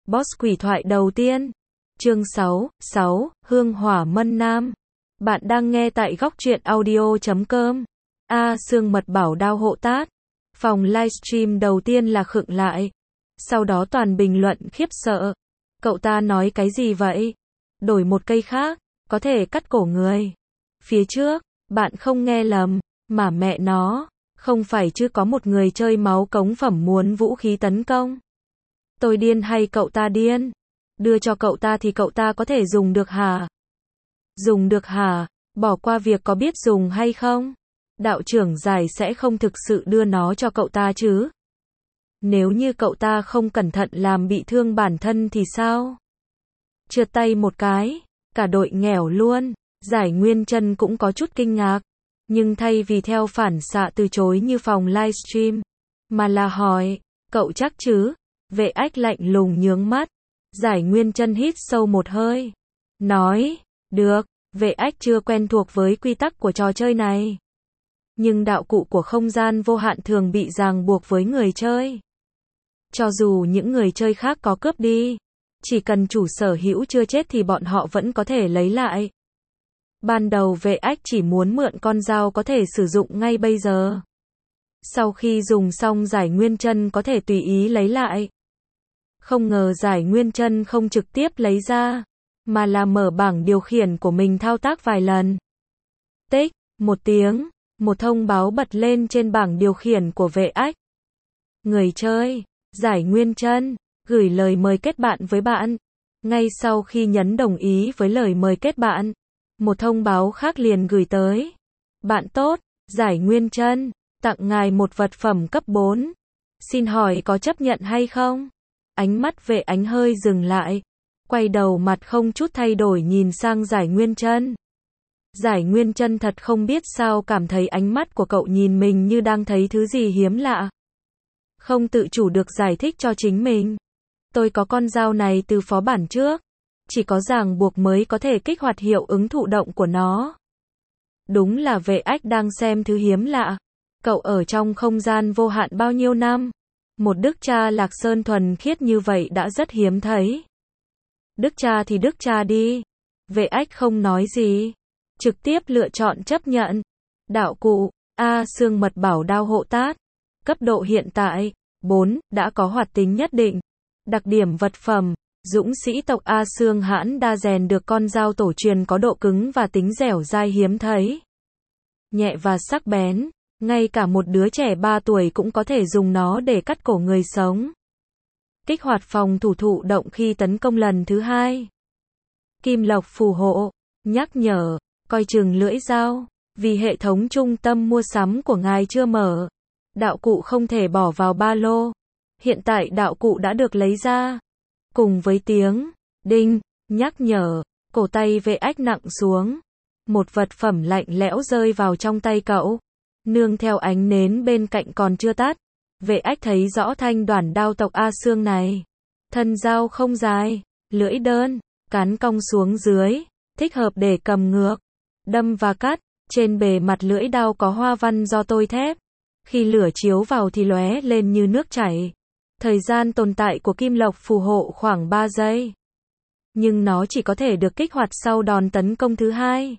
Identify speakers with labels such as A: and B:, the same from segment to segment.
A: Boss quỷ thoại đầu tiên. Chương 6, Hương hỏa mân nam. Bạn đang nghe tại góc truyện audio.com. A Sương mật bảo đao hộ tát. Phòng livestream đầu tiên là khựng lại. Sau đó toàn bình luận khiếp sợ. Cậu ta nói cái gì vậy? Đổi một cây khác, có thể cắt cổ người. Phía trước, bạn không nghe lầm, mà mẹ nó, không phải chứ có một người chơi máu cống phẩm muốn vũ khí tấn công. Tôi điên hay cậu ta điên? Đưa cho cậu ta thì cậu ta có thể dùng được hả? Dùng được hả? Bỏ qua việc có biết dùng hay không? Đạo trưởng giải sẽ không thực sự đưa nó cho cậu ta chứ? Nếu như cậu ta không cẩn thận làm bị thương bản thân thì sao? Trượt tay một cái, cả đội nghèo luôn. Giải Nguyên Chân cũng có chút kinh ngạc, nhưng thay vì theo phản xạ từ chối như phòng livestream, mà là hỏi, cậu chắc chứ? Vệ Ách lạnh lùng nhướng mắt. Giải Nguyên Chân hít sâu một hơi, nói, được. Vệ Ách chưa quen thuộc với quy tắc của trò chơi này, nhưng đạo cụ của không gian vô hạn thường bị ràng buộc với người chơi. Cho dù những người chơi khác có cướp đi, chỉ cần chủ sở hữu chưa chết thì bọn họ vẫn có thể lấy lại. Ban đầu Vệ Ách chỉ muốn mượn con dao có thể sử dụng ngay bây giờ. Sau khi dùng xong Giải Nguyên Chân có thể tùy ý lấy lại. Không ngờ Giải Nguyên Chân không trực tiếp lấy ra, mà là mở bảng điều khiển của mình thao tác vài lần. Tích, một tiếng, một thông báo bật lên trên bảng điều khiển của Vệ Ách. Người chơi, Giải Nguyên Chân, gửi lời mời kết bạn với bạn. Ngay sau khi nhấn đồng ý với lời mời kết bạn, một thông báo khác liền gửi tới. Bạn tốt, Giải Nguyên Chân, tặng ngài một vật phẩm cấp 4. Xin hỏi có chấp nhận hay không? Ánh mắt Vệ Ánh hơi dừng lại, quay đầu mặt không chút thay đổi nhìn sang Giải Nguyên Chân. Giải Nguyên Chân thật không biết sao cảm thấy ánh mắt của cậu nhìn mình như đang thấy thứ gì hiếm lạ. Không tự chủ được giải thích cho chính mình. Tôi có con dao này từ phó bản trước. Chỉ có ràng buộc mới có thể kích hoạt hiệu ứng thụ động của nó. Đúng là Vệ Ách đang xem thứ hiếm lạ. Cậu ở trong không gian vô hạn bao nhiêu năm? Một đức cha Lạc Sơn thuần khiết như vậy đã rất hiếm thấy. Đức cha thì đức cha đi. Vệ Ách không nói gì, trực tiếp lựa chọn chấp nhận. Đạo cụ, A Sương mật bảo đao hộ tát. Cấp độ hiện tại, 4, đã có hoạt tính nhất định. Đặc điểm vật phẩm, dũng sĩ tộc A Sương hãn đa rèn được con dao tổ truyền có độ cứng và tính dẻo dai hiếm thấy. Nhẹ và sắc bén, ngay cả một đứa trẻ 3 tuổi cũng có thể dùng nó để cắt cổ người sống. Kích hoạt phòng thủ thụ động khi tấn công lần thứ 2. Kim lộc phù hộ, nhắc nhở, coi chừng lưỡi dao, vì hệ thống trung tâm mua sắm của ngài chưa mở. Đạo cụ không thể bỏ vào ba lô. Hiện tại đạo cụ đã được lấy ra. Cùng với tiếng đinh nhắc nhở, cổ tay Vệ Ách nặng xuống. Một vật phẩm lạnh lẽo rơi vào trong tay cậu. Nương theo ánh nến bên cạnh còn chưa tắt, Vệ Ách thấy rõ thanh đoản đao tộc A Sương này. Thân dao không dài, lưỡi đơn, cán cong xuống dưới, thích hợp để cầm ngược, đâm và cắt. Trên bề mặt lưỡi đao có hoa văn do tôi thép. Khi lửa chiếu vào thì lóe lên như nước chảy. Thời gian tồn tại của kim lộc phù hộ khoảng 3 giây. Nhưng nó chỉ có thể được kích hoạt sau đòn tấn công thứ 2.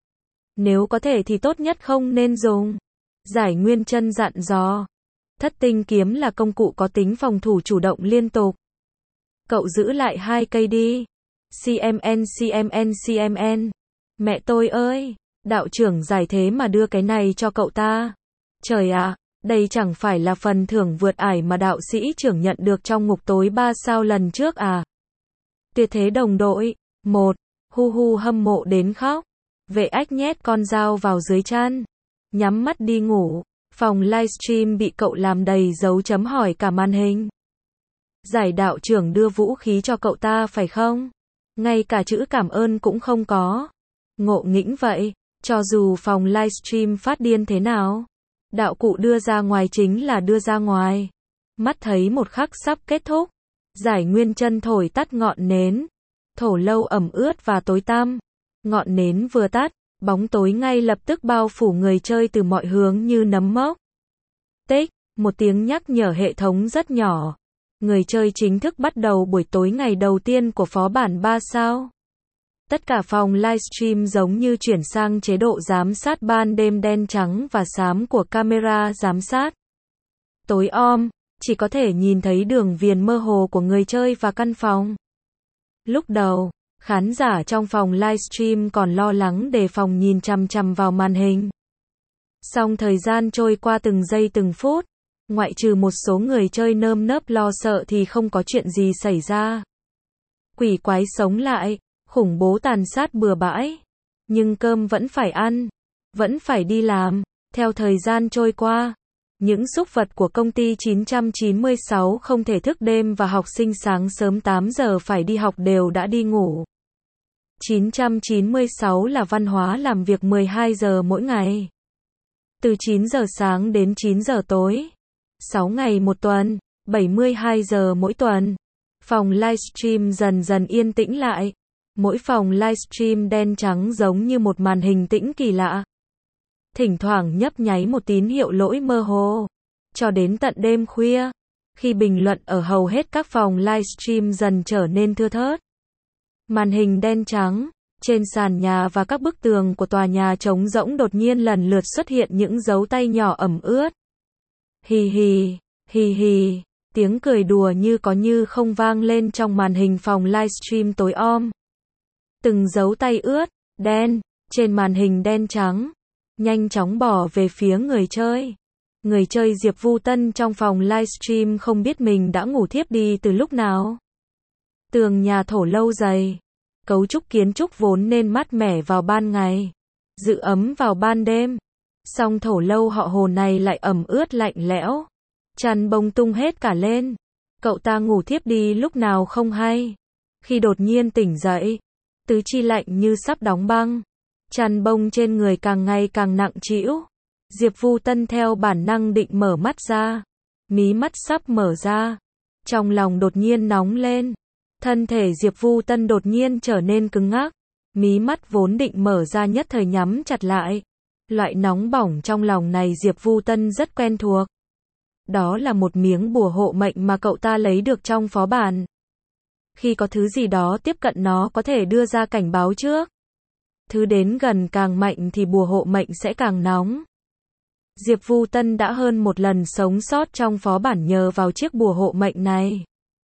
A: Nếu có thể thì tốt nhất không nên dùng. Giải Nguyên Chân dặn dò. Thất tinh kiếm là công cụ có tính phòng thủ chủ động liên tục. Cậu giữ lại 2 cây đi. CMN. Mẹ tôi ơi, đạo trưởng giải thế mà đưa cái này cho cậu ta. Trời ạ, đây chẳng phải là phần thưởng vượt ải mà đạo sĩ trưởng nhận được trong ngục tối 3 sao lần trước à? Tuyệt thế đồng đội. 1. Hu hu hâm mộ đến khóc. Vệ Ách nhét con dao vào dưới chăn, nhắm mắt đi ngủ. Phòng livestream bị cậu làm đầy dấu chấm hỏi cả màn hình. Giải đạo trưởng đưa vũ khí cho cậu ta phải không? Ngay cả chữ cảm ơn cũng không có. Ngộ nghĩnh vậy, cho dù phòng livestream phát điên thế nào, đạo cụ đưa ra ngoài chính là đưa ra ngoài. Mắt thấy một khắc sắp kết thúc, Giải Nguyên Chân thổi tắt ngọn nến. Thổ lâu ẩm ướt và tối tăm. Ngọn nến vừa tắt, bóng tối ngay lập tức bao phủ người chơi từ mọi hướng như nấm mốc. Tích, một tiếng nhắc nhở hệ thống rất nhỏ. Người chơi chính thức bắt đầu buổi tối ngày đầu tiên của phó bản 3 sao. Tất cả phòng livestream giống như chuyển sang chế độ giám sát ban đêm đen trắng và xám của camera giám sát. Tối om, chỉ có thể nhìn thấy đường viền mơ hồ của người chơi và căn phòng. Lúc đầu, khán giả trong phòng livestream còn lo lắng đề phòng nhìn chằm chằm vào màn hình. Song thời gian trôi qua từng giây từng phút, ngoại trừ một số người chơi nơm nớp lo sợ thì không có chuyện gì xảy ra. Quỷ quái sống lại, khủng bố tàn sát bừa bãi. Nhưng cơm vẫn phải ăn, vẫn phải đi làm. Theo thời gian trôi qua, những súc vật của công ty 996 không thể thức đêm và học sinh sáng sớm 8 giờ phải đi học đều đã đi ngủ. 996 là văn hóa làm việc 12 giờ mỗi ngày. Từ 9 giờ sáng đến 9 giờ tối. 6 ngày một tuần, 72 giờ mỗi tuần. Phòng livestream dần dần yên tĩnh lại. Mỗi phòng livestream đen trắng giống như một màn hình tĩnh kỳ lạ. Thỉnh thoảng nhấp nháy một tín hiệu lỗi mơ hồ. Cho đến tận đêm khuya, khi bình luận ở hầu hết các phòng livestream dần trở nên thưa thớt. Màn hình đen trắng, trên sàn nhà và các bức tường của tòa nhà trống rỗng đột nhiên lần lượt xuất hiện những dấu tay nhỏ ẩm ướt. Hì hì, hì hì, tiếng cười đùa như có như không vang lên trong màn hình phòng livestream tối om. Từng dấu tay ướt, đen, trên màn hình đen trắng, nhanh chóng bỏ về phía người chơi. Người chơi Diệp Vu Tân trong phòng livestream không biết mình đã ngủ thiếp đi từ lúc nào. Tường nhà thổ lâu dày, cấu trúc kiến trúc vốn nên mát mẻ vào ban ngày, giữ ấm vào ban đêm. Song thổ lâu họ Hồ này lại ẩm ướt lạnh lẽo, chăn bông tung hết cả lên. Cậu ta ngủ thiếp đi lúc nào không hay. Khi đột nhiên tỉnh dậy, tứ chi lạnh như sắp đóng băng. Chăn bông trên người càng ngày càng nặng trĩu. Diệp Vu Tân theo bản năng định mở mắt ra. Mí mắt sắp mở ra. Trong lòng đột nhiên nóng lên. Thân thể Diệp Vu Tân đột nhiên trở nên cứng ngắc. Mí mắt vốn định mở ra nhất thời nhắm chặt lại. Loại nóng bỏng trong lòng này Diệp Vu Tân rất quen thuộc. Đó là một miếng bùa hộ mệnh mà cậu ta lấy được trong phó bản. Khi có thứ gì đó tiếp cận nó có thể đưa ra cảnh báo trước. Thứ đến gần càng mạnh thì bùa hộ mệnh sẽ càng nóng. Diệp Vu Tân đã hơn một lần sống sót trong phó bản nhờ vào chiếc bùa hộ mệnh này.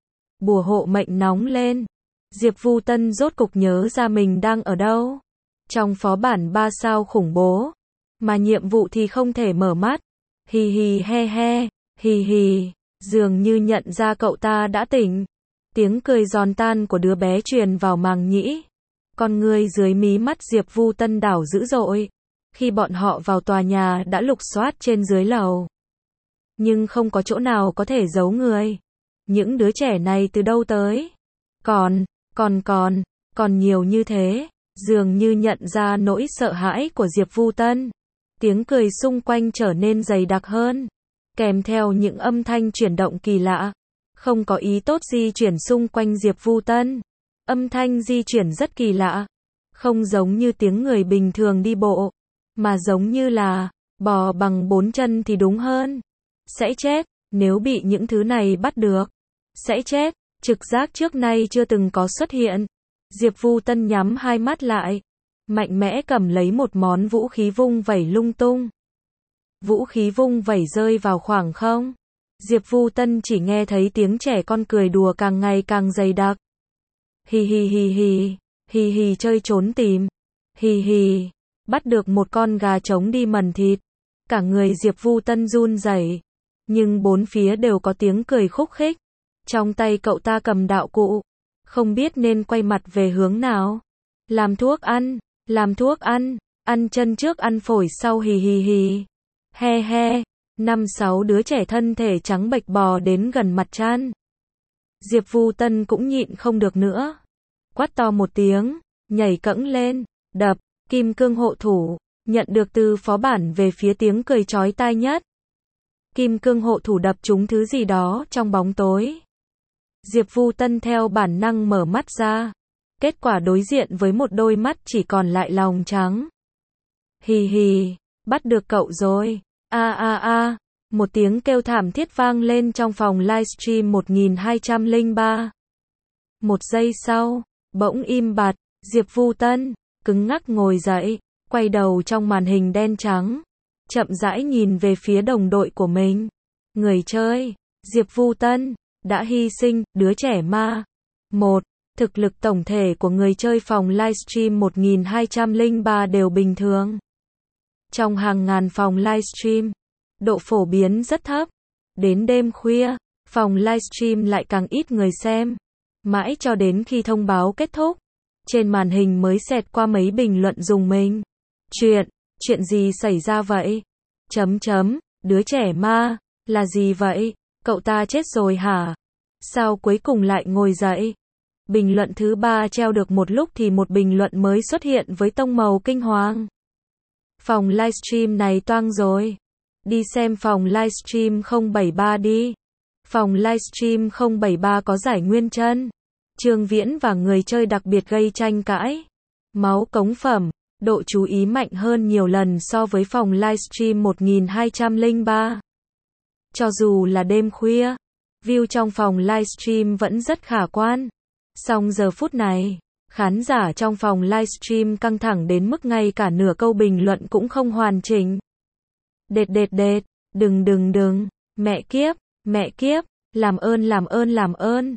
A: Bùa hộ mệnh nóng lên. Diệp Vu Tân rốt cục nhớ ra mình đang ở đâu. Trong phó bản 3 sao khủng bố. Mà nhiệm vụ thì không thể mở mắt. Hì hì he he, hì hì. Dường như nhận ra cậu ta đã tỉnh. Tiếng cười giòn tan của đứa bé truyền vào màng nhĩ. Con người dưới mí mắt Diệp Vu Tân đảo dữ dội. Khi bọn họ vào tòa nhà đã lục soát trên dưới lầu. Nhưng không có chỗ nào có thể giấu người. Những đứa trẻ này từ đâu tới? Còn nhiều như thế. Dường như nhận ra nỗi sợ hãi của Diệp Vu Tân. Tiếng cười xung quanh trở nên dày đặc hơn. Kèm theo những âm thanh chuyển động kỳ lạ. Không có ý tốt di chuyển xung quanh Diệp Vu Tân. Âm thanh di chuyển rất kỳ lạ. Không giống như tiếng người bình thường đi bộ. Mà giống như là bò bằng 4 chân thì đúng hơn. Sẽ chết, nếu bị những thứ này bắt được. Sẽ chết, trực giác trước nay chưa từng có xuất hiện. Diệp Vu Tân nhắm hai mắt lại. Mạnh mẽ cầm lấy một món vũ khí vung vẩy lung tung. Vũ khí vung vẩy rơi vào khoảng không. Diệp Vu Tân chỉ nghe thấy tiếng trẻ con cười đùa càng ngày càng dày đặc. Hì hì hì hì, hì hì chơi trốn tìm. Hì hì, bắt được một con gà trống đi mần thịt. Cả người Diệp Vu Tân run rẩy, nhưng bốn phía đều có tiếng cười khúc khích. Trong tay cậu ta cầm đạo cụ, không biết nên quay mặt về hướng nào. Làm thuốc ăn, ăn chân trước ăn phổi sau hì hì hì. He he, 5-6 đứa trẻ thân thể trắng bệch bò đến gần mặt Chan. Diệp Vu Tân cũng nhịn không được nữa. Quát to một tiếng, nhảy cẫng lên, đập, kim cương hộ thủ, nhận được từ phó bản về phía tiếng cười chói tai nhất. Kim cương hộ thủ đập trúng thứ gì đó trong bóng tối. Diệp Vu Tân theo bản năng mở mắt ra. Kết quả đối diện với một đôi mắt chỉ còn lại lòng trắng. Hì hì, bắt được cậu rồi. A a a, Một tiếng kêu thảm thiết vang lên trong phòng livestream 1203. Một giây sau, bỗng im bặt, Diệp Vu Tân, cứng ngắc ngồi dậy, quay đầu trong màn hình đen trắng, chậm rãi nhìn về phía đồng đội của mình. Người chơi, Diệp Vu Tân, đã hy sinh, đứa trẻ ma. 1. Thực lực tổng thể của người chơi phòng livestream 1203 đều bình thường. Trong hàng ngàn phòng livestream, độ phổ biến rất thấp. Đến đêm khuya, phòng livestream lại càng ít người xem. Mãi cho đến khi thông báo kết thúc, trên màn hình mới xẹt qua mấy bình luận dùng mình. Chuyện gì xảy ra vậy? Đứa trẻ ma, là gì vậy? Cậu ta chết rồi hả? Sao cuối cùng lại ngồi dậy? Bình luận thứ 3 treo được một lúc thì một bình luận mới xuất hiện với tông màu kinh hoàng. Phòng livestream này toang rồi. Đi xem phòng livestream 073 đi. Phòng livestream 073 có giải nguyên chân. Trương Viễn và người chơi đặc biệt gây tranh cãi. Máu cống phẩm, độ chú ý mạnh hơn nhiều lần so với phòng livestream 1203. Cho dù là đêm khuya, view trong phòng livestream vẫn rất khả quan. Song giờ phút này, khán giả trong phòng livestream căng thẳng đến mức ngay cả nửa câu bình luận cũng không hoàn chỉnh. Đệt, đừng, mẹ kiếp, làm ơn.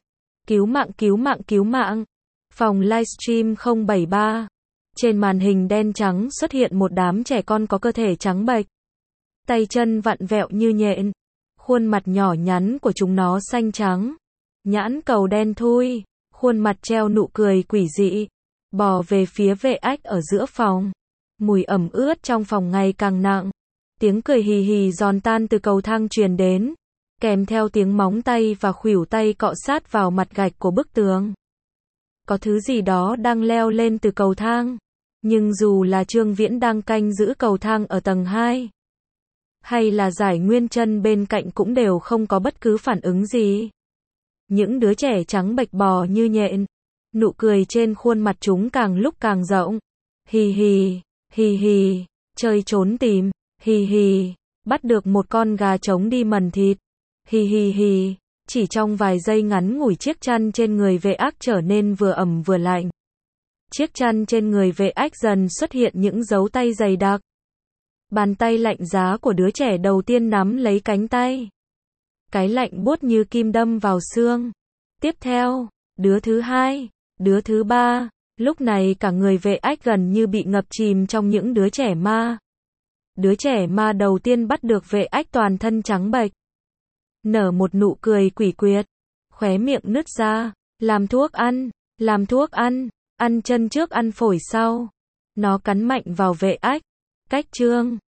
A: Cứu mạng. Phòng livestream 073. Trên màn hình đen trắng xuất hiện một đám trẻ con có cơ thể trắng bệch. Tay chân vặn vẹo như nhện. Khuôn mặt nhỏ nhắn của chúng nó xanh trắng. Nhãn cầu đen thui. Khuôn mặt treo nụ cười quỷ dị. Bò về phía vệ ách ở giữa phòng. Mùi ẩm ướt trong phòng ngày càng nặng. Tiếng cười hì hì giòn tan từ cầu thang truyền đến, kèm theo tiếng móng tay và khuỷu tay cọ sát vào mặt gạch của bức tường. Có thứ gì đó đang leo lên từ cầu thang, nhưng dù là Trương Viễn đang canh giữ cầu thang ở tầng 2, hay là giải nguyên chân bên cạnh cũng đều không có bất cứ phản ứng gì. Những đứa trẻ trắng bệch bò như nhện, nụ cười trên khuôn mặt chúng càng lúc càng rộng. Hì hì, chơi trốn tìm. Hì, bắt được một con gà trống đi mần thịt. Hì, chỉ trong vài giây ngắn ngủi chiếc chăn trên người vệ ách trở nên vừa ẩm vừa lạnh. Chiếc chăn trên người vệ ách dần xuất hiện những dấu tay dày đặc. Bàn tay lạnh giá của đứa trẻ đầu tiên nắm lấy cánh tay. Cái lạnh buốt như kim đâm vào xương. Tiếp theo, đứa thứ hai, đứa thứ ba, lúc này cả người vệ ách gần như bị ngập chìm trong những đứa trẻ ma. Đứa trẻ ma đầu tiên bắt được vệ ách toàn thân trắng bệch. Nở một nụ cười quỷ quyệt. Khóe miệng nứt ra. Làm thuốc ăn. Ăn chân trước ăn phổi sau. Nó cắn mạnh vào vệ ách. Cách Trương